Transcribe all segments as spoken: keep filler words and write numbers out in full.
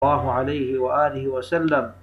الله عليه وآله وسلم.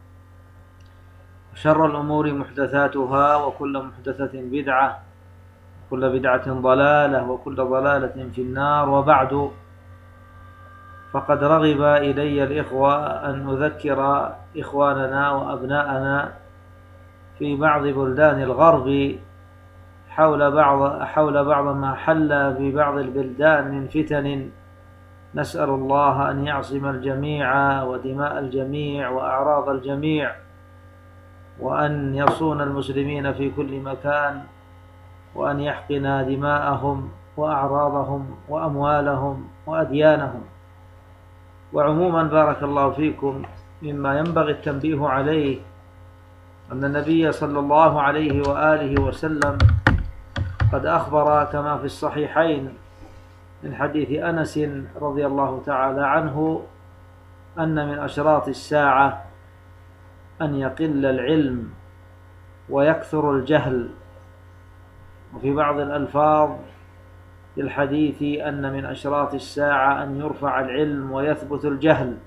شر الأمور محدثاتها، وكل محدثة بدعة، وكل بدعة ضلالة، وكل ضلالة في النار. وبعد، فقد رغب إلي الإخوة أن أذكر إخواننا وأبناءنا في بعض بلدان الغرب حول بعض حول بعض ما حل ببعض البلدان من فتن. نسأل الله أن يعصم الجميع ودماء الجميع وأعراض الجميع، وأن يصون المسلمين في كل مكان، وأن يحقن دماءهم وأعراضهم وأموالهم وأديانهم. وعموما بارك الله فيكم، مما ينبغي التنبيه عليه أن النبي صلى الله عليه وآله وسلم قد أخبر كما في الصحيحين من حديث أنس رضي الله تعالى عنه أن من أشراط الساعة أن يقل العلم ويكثر الجهل. وفي بعض الألفاظ في الحديث أن من أشراط الساعة أن يرفع العلم ويثبت الجهل.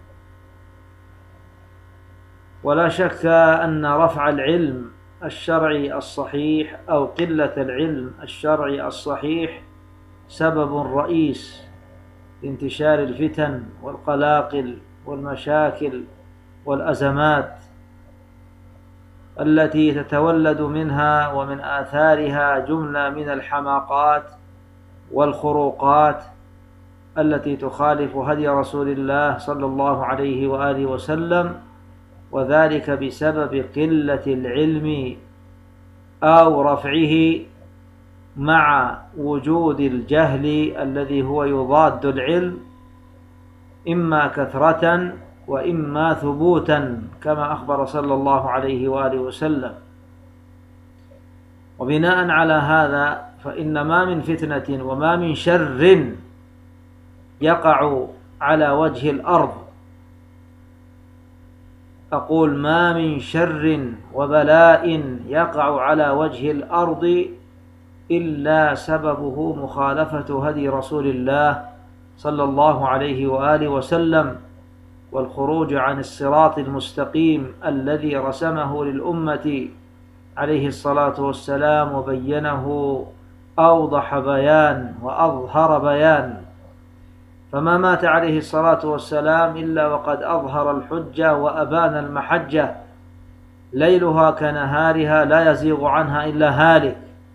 ولا شك أن رفع العلم الشرعي الصحيح أو قلة العلم الشرعي الصحيح سبب رئيس لانتشار الفتن والقلاقل والمشاكل والأزمات التي تتولد منها ومن آثارها جملة من الحماقات والخروقات التي تخالف هدي رسول الله صلى الله عليه وآله وسلم، وذلك بسبب قلة العلم أو رفعه مع وجود الجهل الذي هو يضاد العلم، إما كثرة وإما ثبوتا كما أخبر صلى الله عليه وآله وسلم. وبناء على هذا فإن ما من فتنة وما من شر يقع على وجه الأرض، أقول ما من شر وبلاء يقع على وجه الأرض إلا سببه مخالفة هدي رسول الله صلى الله عليه وآله وسلم، والخروج عن الصراط المستقيم الذي رسمه للأمة عليه الصلاة والسلام وبينه أوضح بيان وأظهر بيان. فما مات عليه الصلاة والسلام إلا وقد أظهر الحجة وأبان المحجة، ليلها كنهارها لا يزيغ عنها إلا هالك.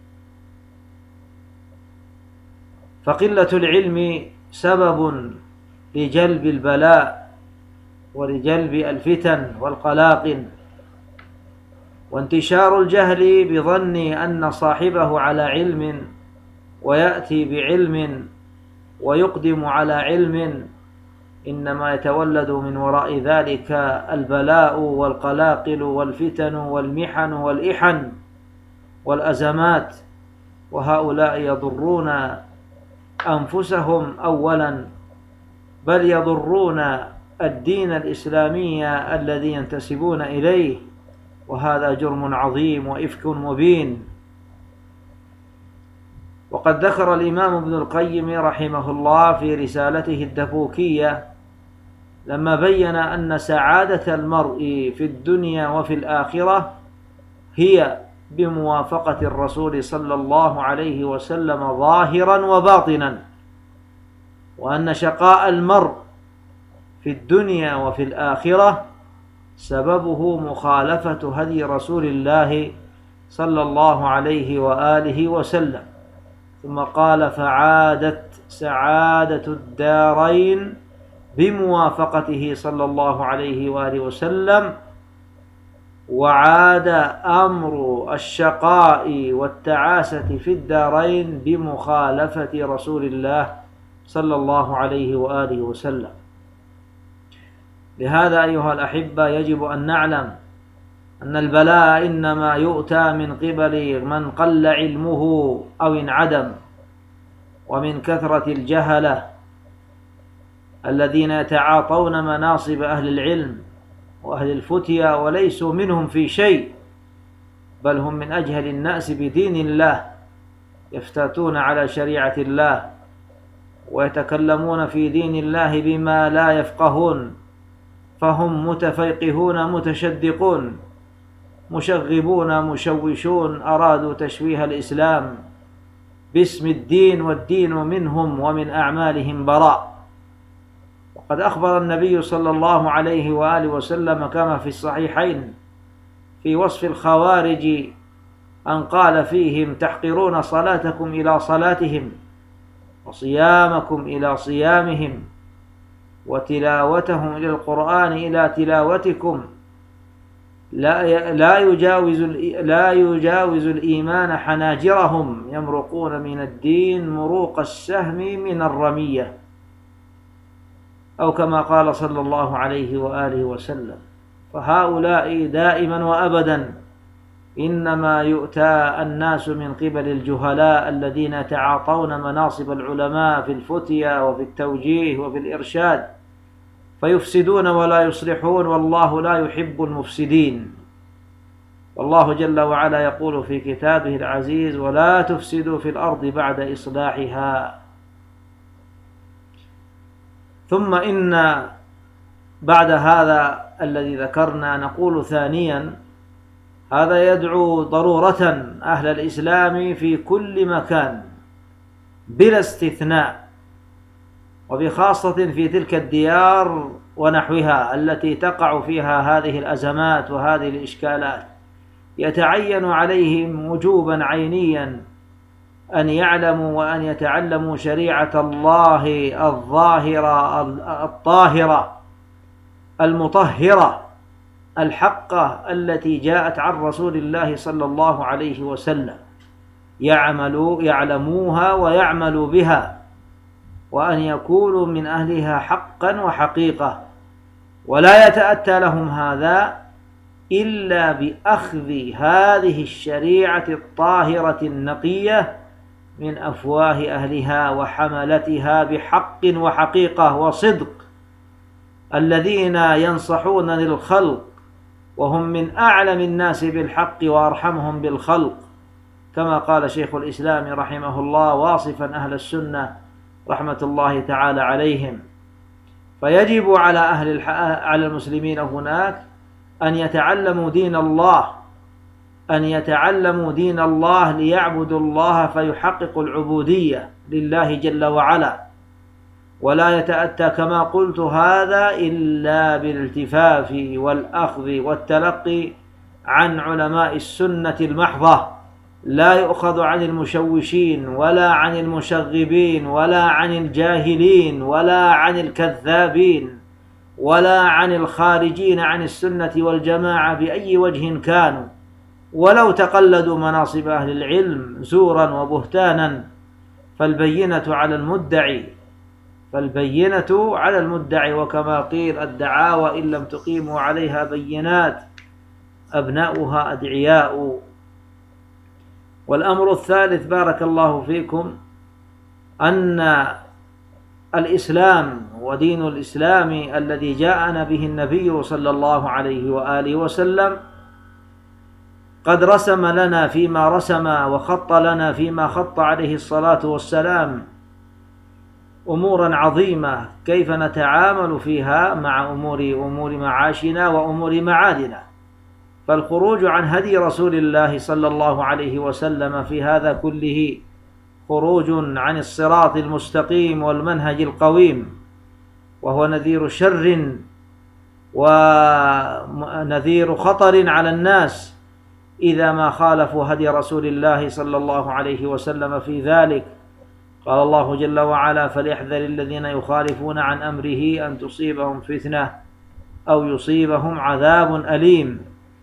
فقلة العلم سبب لجلب البلاء ولجلب الفتن والقلاقل، وانتشار الجهل بظن أن صاحبه على علم ويأتي بعلم ويقدم على علم، إنما يتولد من وراء ذلك البلاء والقلاقل والفتن والمحن والإحن والأزمات. وهؤلاء يضرون أنفسهم أولا، بل يضرون الدين الإسلامي الذي ينتسبون إليه، وهذا جرم عظيم وإفك مبين. وقد ذكر الإمام ابن القيم رحمه الله في رسالته الدفوكية لما بين أن سعادة المرء في الدنيا وفي الآخرة هي بموافقة الرسول صلى الله عليه وسلم ظاهرا وباطنا، وأن شقاء المرء في الدنيا وفي الآخرة سببه مخالفة هدي رسول الله صلى الله عليه وآله وسلم. ثم قال: فعادت سعادة الدارين بموافقته صلى الله عليه وآله وسلم، وعاد أمر الشقاء والتعاسة في الدارين بمخالفة رسول الله صلى الله عليه وآله وسلم. لهذا أيها الأحبة يجب أن نعلم أن البلاء إنما يؤتى من قبل من قل علمه أو انعدم، ومن كثرة الجهلة الذين يتعاطون مناصب أهل العلم وأهل الفتيا وليسوا منهم في شيء، بل هم من أجهل الناس بدين الله، يفتاتون على شريعة الله ويتكلمون في دين الله بما لا يفقهون، فهم متفيقهون متشدقون مشغبون مشوشون أرادوا تشويه الإسلام باسم الدين، والدين منهم ومن أعمالهم براء. وقد أخبر النبي صلى الله عليه وآله وسلم كما في الصحيحين في وصف الخوارج أن قال فيهم: تحقرون صلاتكم إلى صلاتهم، وصيامكم إلى صيامهم، وتلاوتهم إلى القرآن إلى تلاوتكم، لا لا يجاوز لا يجاوز الإيمان حناجرهم، يمرقون من الدين مروق السهم من الرمية، أو كما قال صلى الله عليه وآله وسلم. فهؤلاء دائما وأبدا إنما يؤتى الناس من قبل الجهلاء الذين يتعاطون مناصب العلماء في الفتية وفي التوجيه وفي الإرشاد، فيفسدون ولا يصلحون، والله لا يحب المفسدين. والله جل وعلا يقول في كتابه العزيز: ولا تفسدوا في الأرض بعد إصلاحها. ثم إن بعد هذا الذي ذكرنا نقول ثانيا: هذا يدعو ضرورة أهل الإسلام في كل مكان بلا استثناء، وبخاصة في تلك الديار ونحوها التي تقع فيها هذه الأزمات وهذه الإشكالات، يتعين عليهم وجوبا عينيا أن يعلموا وأن يتعلموا شريعة الله الظاهرة الطاهرة المطهرة الحقة التي جاءت عن رسول الله صلى الله عليه وسلم، يعملوا يعلموها ويعملوا بها، وأن يكونوا من أهلها حقا وحقيقة. ولا يتأتى لهم هذا إلا بأخذ هذه الشريعة الطاهرة النقية من أفواه أهلها وحملتها بحق وحقيقة وصدق، الذين ينصحون للخلق وهم من أعلم الناس بالحق وأرحمهم بالخلق، كما قال شيخ الإسلام رحمه الله واصفا أهل السنة رحمة الله تعالى عليهم. فيجب على أهل على المسلمين هناك أن يتعلموا دين الله، أن يتعلموا دين الله ليعبدوا الله فيحققوا العبودية لله جل وعلا. ولا يتأتى كما قلت هذا إلا بالالتفاف والأخذ والتلقي عن علماء السنة المحضة، لا يؤخذ عن المشوشين ولا عن المشغبين ولا عن الجاهلين ولا عن الكذابين ولا عن الخارجين عن السنة والجماعة بأي وجه كانوا، ولو تقلدوا مناصب أهل العلم زورا وبهتانا. فالبينة على المدعي فالبينة على المدعي وكما قيل: الدعاوى إن لم تقيموا عليها بينات أبناؤها أدعياء. والأمر الثالث بارك الله فيكم أن الإسلام ودين الإسلام الذي جاءنا به النبي صلى الله عليه وآله وسلم قد رسم لنا فيما رسم وخط لنا فيما خط عليه الصلاة والسلام أمورا عظيمة كيف نتعامل فيها مع أمور أمور معاشنا وأمور معادنا. فالخروج عن هدي رسول الله صلى الله عليه وسلم في هذا كله خروج عن الصراط المستقيم والمنهج القويم، وهو نذير شر ونذير خطر على الناس إذا ما خالفوا هدي رسول الله صلى الله عليه وسلم في ذلك. قال الله جل وعلا: فليحذر الذين يخالفون عن أمره أن تصيبهم فتنة أو يصيبهم عذاب أليم.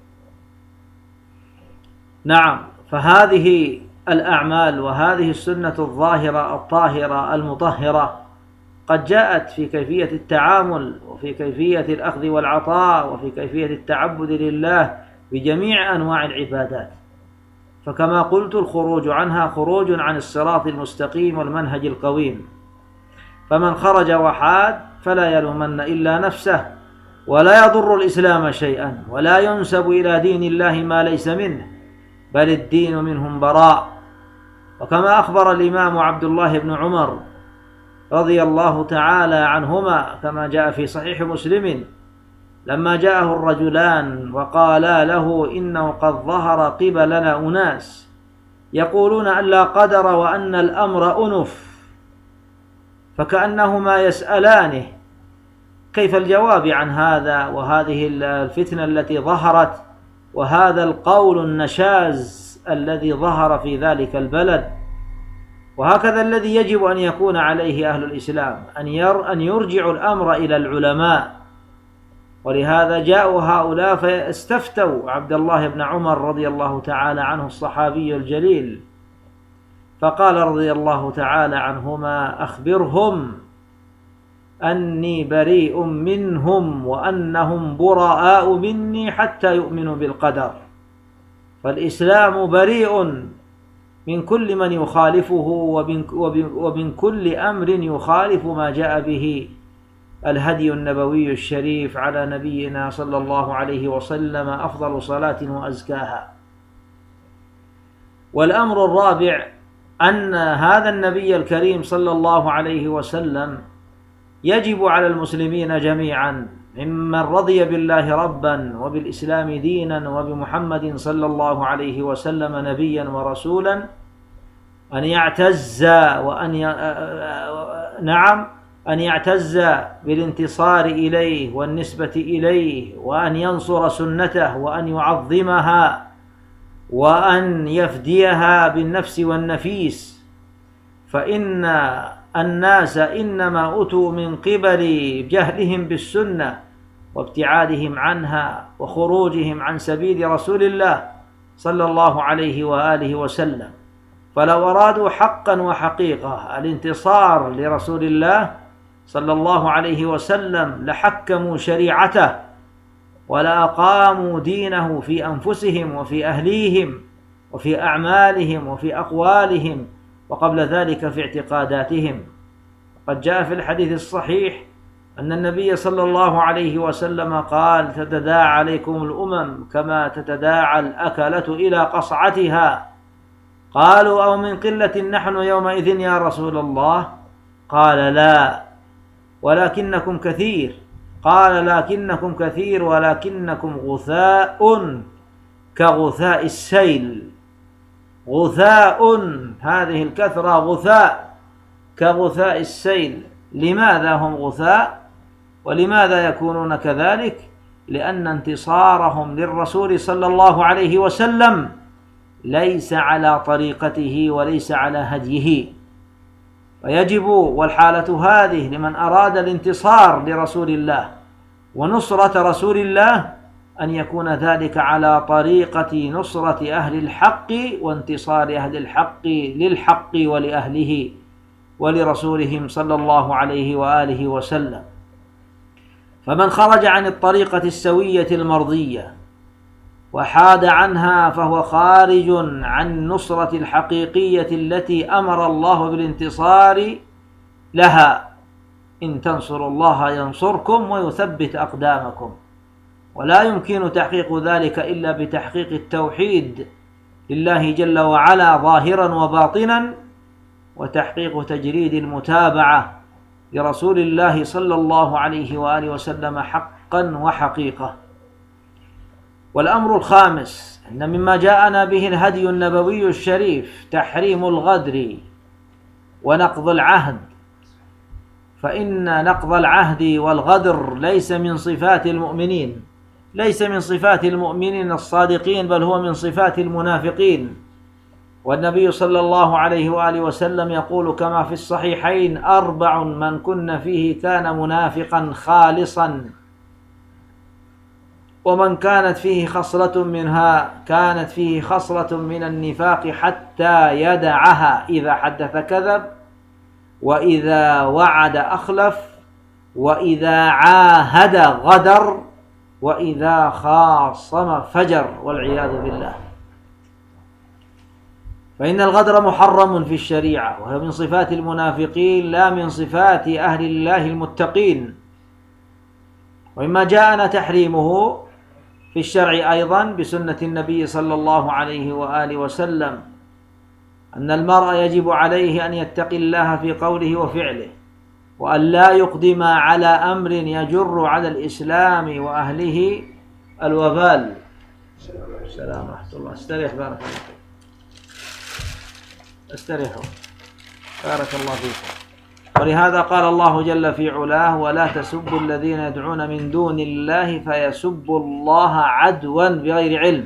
نعم، فهذه الأعمال وهذه السنة الظاهرة الطاهرة المطهرة قد جاءت في كيفية التعامل وفي كيفية الأخذ والعطاء وفي كيفية التعبد لله بجميع أنواع العبادات. فكما قلت الخروج عنها خروج عن الصراط المستقيم والمنهج القويم، فمن خرج وحاد فلا يلومن إلا نفسه، ولا يضر الإسلام شيئا، ولا ينسب إلى دين الله ما ليس منه، بل الدين منهم براء. وكما أخبر الإمام عبد الله بن عمر رضي الله تعالى عنهما كما جاء في صحيح مسلم لما جاءه الرجلان وقالا له إنه قد ظهر قبلنا أناس يقولون أن لا قدر وأن الأمر أنف، فكأنهما يسألانه كيف الجواب عن هذا وهذه الفتنة التي ظهرت وهذا القول النشاز الذي ظهر في ذلك البلد. وهكذا الذي يجب أن يكون عليه أهل الإسلام أن يرجعوا الأمر إلى العلماء. ولهذا جاءوا هؤلاء فاستفتوا عبد الله بن عمر رضي الله تعالى عنه الصحابي الجليل، فقال رضي الله تعالى عنهما أخبرهم أني بريء منهم وأنهم براء مني حتى يؤمنوا بالقدر. فالإسلام بريء من كل من يخالفه ومن كل أمر يخالف ما جاء به الهدي النبوي الشريف على نبينا صلى الله عليه وسلم أفضل صلاة وأزكاها. والأمر الرابع أن هذا النبي الكريم صلى الله عليه وسلم يجب على المسلمين جميعا ممن رضي بالله ربا وبالإسلام دينا وبمحمد صلى الله عليه وسلم نبيا ورسولا أن يعتز وأن ي... نعم أن يعتز بالانتصار إليه والنسبة إليه، وأن ينصر سنته وأن يعظمها وأن يفديها بالنفس والنفيس. فإن الناس إنما أتوا من قبل جهلهم بالسنة وابتعادهم عنها وخروجهم عن سبيل رسول الله صلى الله عليه وآله وسلم. فلو أرادوا حقا وحقيقة الانتصار لرسول الله صلى الله عليه وسلم لحكموا شريعته ولأقاموا دينه في أنفسهم وفي أهليهم وفي أعمالهم وفي أقوالهم وقبل ذلك في اعتقاداتهم. قد جاء في الحديث الصحيح أن النبي صلى الله عليه وسلم قال تتداعى عليكم الأمم كما تتداعى الأكلة إلى قصعتها. قالوا أو من قلة نحن يومئذ يا رسول الله؟ قال لا ولكنكم كثير. قال لكنكم كثير ولكنكم غثاء كغثاء السيل. غثاء، هذه الكثرة غثاء كغثاء السيل. لماذا هم غثاء ولماذا يكونون كذلك؟ لأن انتصارهم للرسول صلى الله عليه وسلم ليس على طريقته وليس على هديه. ويجب والحالة هذه لمن أراد الانتصار لرسول الله ونصرة رسول الله أن يكون ذلك على طريقة نصرة أهل الحق وانتصار أهل الحق للحق ولأهله ولرسولهم صلى الله عليه وآله وسلم. فمن خرج عن الطريقة السوية المرضية وحاد عنها فهو خارج عن النصرة الحقيقية التي أمر الله بالانتصار لها. إن تنصروا الله ينصركم ويثبت أقدامكم. ولا يمكن تحقيق ذلك إلا بتحقيق التوحيد لله جل وعلا ظاهرا وباطنا، وتحقيق تجريد المتابعة لرسول الله صلى الله عليه وآله وسلم حقا وحقيقة. والأمر الخامس أن مما جاءنا به الهدي النبوي الشريف تحريم الغدر ونقض العهد. فإن نقض العهد والغدر ليس من صفات المؤمنين، ليس من صفات المؤمنين الصادقين، بل هو من صفات المنافقين. والنبي صلى الله عليه وآله وسلم يقول كما في الصحيحين أربع من كن فيه كان منافقا خالصا، ومن كانت فيه خصلة منها كانت فيه خصلة من النفاق حتى يدعها: إذا حدث كذب، وإذا وعد أخلف، وإذا عاهد غدر، وإذا خاصم فجر، والعياذ بالله. فإن الغدر محرم في الشريعة، وهو من صفات المنافقين لا من صفات أهل الله المتقين. ومما جاءنا تحريمه في الشرع أيضا بسنة النبي صلى الله عليه وآله وسلم أن المرء يجب عليه أن يتقي الله في قوله وفعله، وأن لا يقدم على أمر يجر على الإسلام وأهله الوبال. السلام ورحمة الله. استريح بارك الله فيك. استريحوا بارك الله فيكم. ولهذا قال الله جل في علاه: ولا تسبوا الذين يدعون من دون الله فيسبوا الله عدوا بغير علم.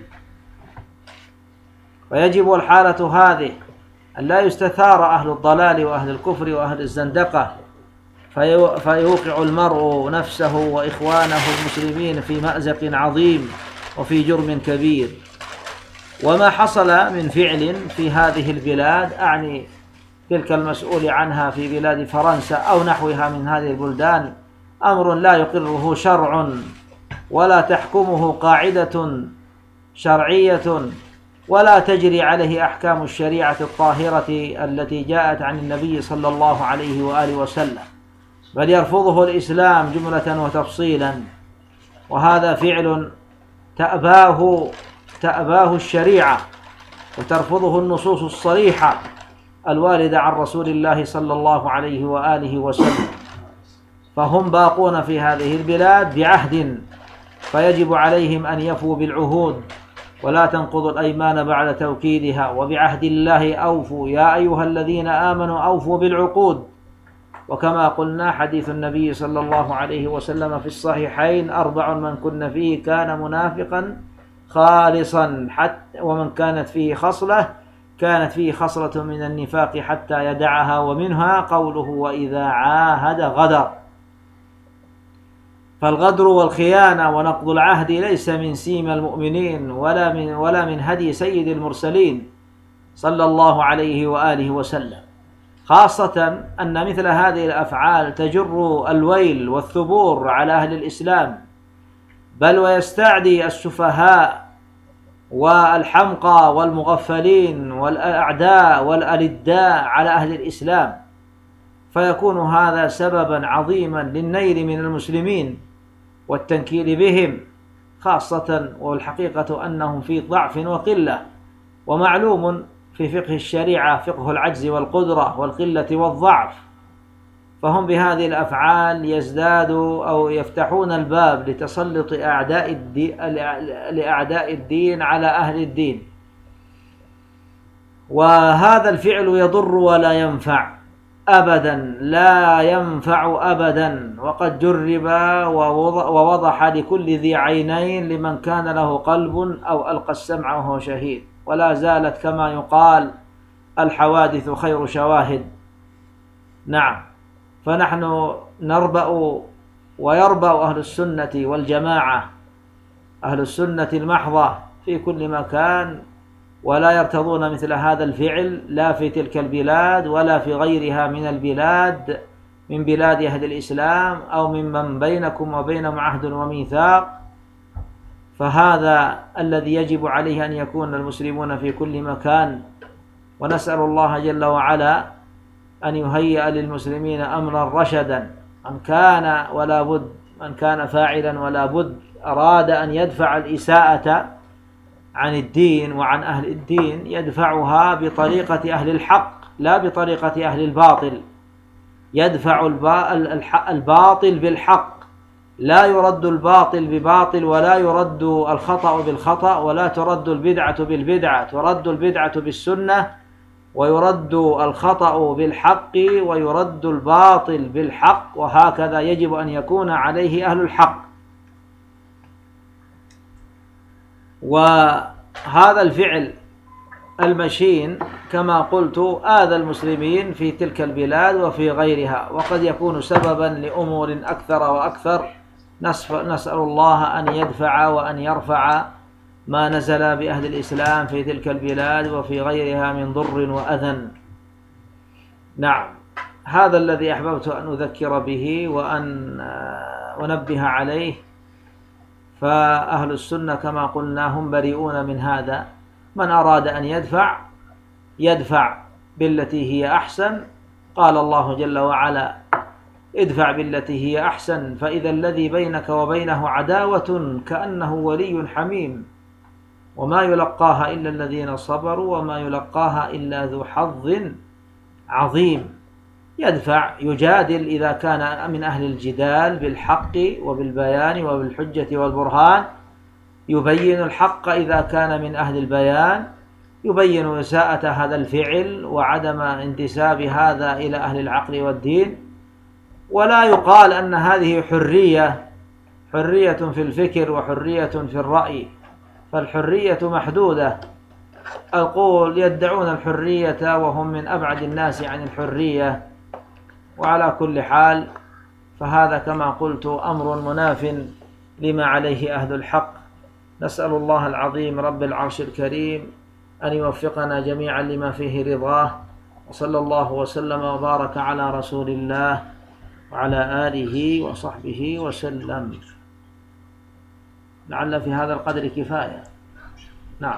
ويجب الحالة هذه أن لا يستثار أهل الضلال وأهل الكفر وأهل الزندقة فيوقع المرء نفسه وإخوانه المسلمين في مأزق عظيم وفي جرم كبير. وما حصل من فعل في هذه البلاد، أعني تلك المسؤول عنها في بلاد فرنسا أو نحوها من هذه البلدان، أمر لا يقره شرع ولا تحكمه قاعدة شرعية ولا تجري عليه أحكام الشريعة الطاهرة التي جاءت عن النبي صلى الله عليه وآله وسلم، بل يرفضه الإسلام جملة وتفصيلا. وهذا فعل تأباه تأباه الشريعة وترفضه النصوص الصريحة الواردة عن رسول الله صلى الله عليه وآله وسلم. فهم باقون في هذه البلاد بعهد، فيجب عليهم أن يفوا بالعهود ولا تنقضوا الأيمان بعد توكيدها، وبعهد الله أوفوا يا أيها الذين آمنوا أوفوا بالعقود. وكما قلنا حديث النبي صلى الله عليه وسلم في الصحيحين: أربع من كن فيه كان منافقا خالصا، حتى ومن كانت فيه خصلة كانت فيه خصلة من النفاق حتى يدعها، ومنها قوله: وإذا عاهد غدر. فالغدر والخيانة ونقض العهد ليس من سيم المؤمنين ولا من ولا من هدي سيد المرسلين صلى الله عليه وآله وسلم، خاصة أن مثل هذه الأفعال تجر الويل والثبور على أهل الإسلام، بل ويستعدي السفهاء والحمقى والمغفلين والأعداء والألداء على أهل الإسلام، فيكون هذا سببا عظيما للنيل من المسلمين والتنكيل بهم خاصة، والحقيقة أنهم في ضعف وقلة. ومعلوم في فقه الشريعة فقه العجز والقدرة والقلة والضعف، فهم بهذه الأفعال يزدادوا أو يفتحون الباب لتسلط أعداء الدين, لأعداء الدين على أهل الدين. وهذا الفعل يضر ولا ينفع أبدا، لا ينفع أبدا، وقد جرب ووضح لكل ذي عينين لمن كان له قلب أو ألقى السمع وهو شهيد. ولا زالت كما يقال الحوادث خير شواهد. نعم، فنحن نربأ ويربأ أهل السنة والجماعة، أهل السنة المحضة في كل مكان، ولا يرتضون مثل هذا الفعل لا في تلك البلاد ولا في غيرها من البلاد من بلاد أهل الإسلام أو ممن بينكم وبينهم عهد وميثاق. فهذا الذي يجب عليه أن يكون المسلمون في كل مكان، ونسأل الله جل وعلا أن يهيئ للمسلمين أمرا رشدا. من كان ولا بد من كان فاعلا ولا بد أراد أن يدفع الإساءة عن الدين وعن أهل الدين يدفعها بطريقة أهل الحق لا بطريقة أهل الباطل. يدفع الباطل بالحق، لا يرد الباطل بباطل، ولا يرد الخطأ بالخطأ، ولا ترد البدعة بالبدعة، ترد البدعة بالسنة، ويرد الخطأ بالحق، ويرد الباطل بالحق، وهكذا يجب أن يكون عليه أهل الحق. وهذا الفعل المشين كما قلت آذى المسلمين في تلك البلاد وفي غيرها، وقد يكون سببا لأمور أكثر وأكثر. نسأل الله أن يدفع وأن يرفع ما نزل بأهل الإسلام في تلك البلاد وفي غيرها من ضر وأذى. نعم، هذا الذي أحببت أن أذكر به وأن أنبه عليه. فأهل السنة كما قلنا هم بريئون من هذا. من أراد أن يدفع يدفع بالتي هي أحسن. قال الله جل وعلا: ادفع بالتي هي أحسن فإذا الذي بينك وبينه عداوة كأنه ولي حميم، وما يلقاها إلا الذين صبروا وما يلقاها إلا ذو حظ عظيم. يدفع يجادل إذا كان من أهل الجدال بالحق وبالبيان وبالحجة والبرهان، يبين الحق إذا كان من أهل البيان، يبين إساءة هذا الفعل وعدم انتساب هذا إلى أهل العقل والدين. ولا يقال أن هذه حرية حرية في الفكر وحرية في الرأي، فالحرية محدودة. القول يدعون الحرية وهم من أبعد الناس عن الحرية. وعلى كل حال فهذا كما قلت أمر مناف لما عليه أهل الحق. نسأل الله العظيم رب العرش الكريم أن يوفقنا جميعا لما فيه رضاه، وصلى الله وسلم وبارك على رسول الله وعلى آله وصحبه وسلم. لعل في هذا القدر كفاية. نعم.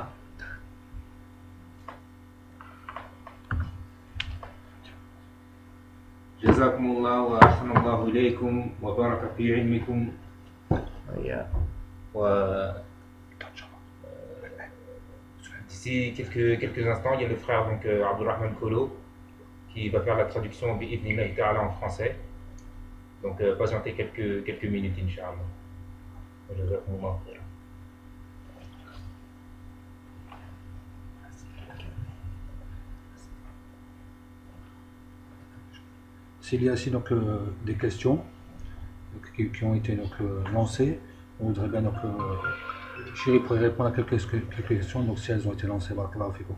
جزاكم الله وأحسن الله إليكم وبارك في علمكم. D'ici quelques, quelques instants, il y a le frère donc, euh, Abdulrahman Kolo qui va faire la traduction bi'idhnillahi ta'ala en français. Donc euh, patientez quelques, quelques minutes, Inch'Allah. Jazakumullah khairan. S'il y a ici donc euh, des questions donc, qui, qui ont été donc euh, lancées, on voudrait bien donc euh, Chéri pourrait répondre à quelques, quelques questions donc si elles ont été lancées. Barakallahu fikum.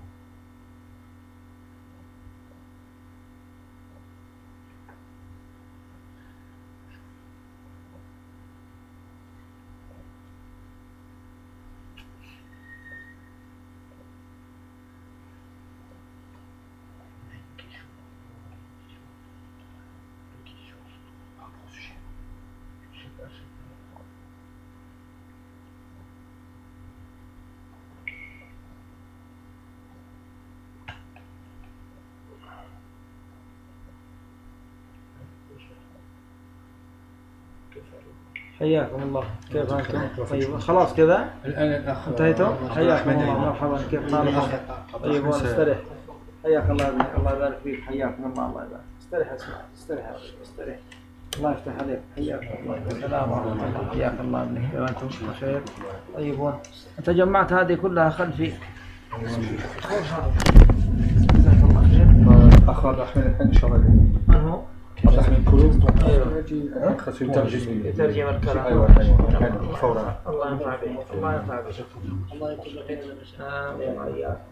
حياكم الله. كيف أنتم؟ طيب خلاص كذا انتهيتم؟ حياكم الله. مرحبا. كيف حالكم؟ طيب واستريح. حياك الله ابني. الله يبارك فيك. حياكم الله. الله يبارك. استريح اسمع. استريح استريح. الله يفتح عليك. حياكم الله. السلام ورحمة الله. حياك الله ابني. كيف أنتم؟ بخير. طيبون. أنت جمعت هذه كلها خلفي. جزاك الله خير. أخ عبد الرحمن الحين إن شاء الله. من هو؟ عبد الرحمن كلوب. ايوه. خاص يترجم يترجم الكلام. ايوه ايوه فورا. الله ينفع بك. الله ينفع بك. الله يكون بخير. امين.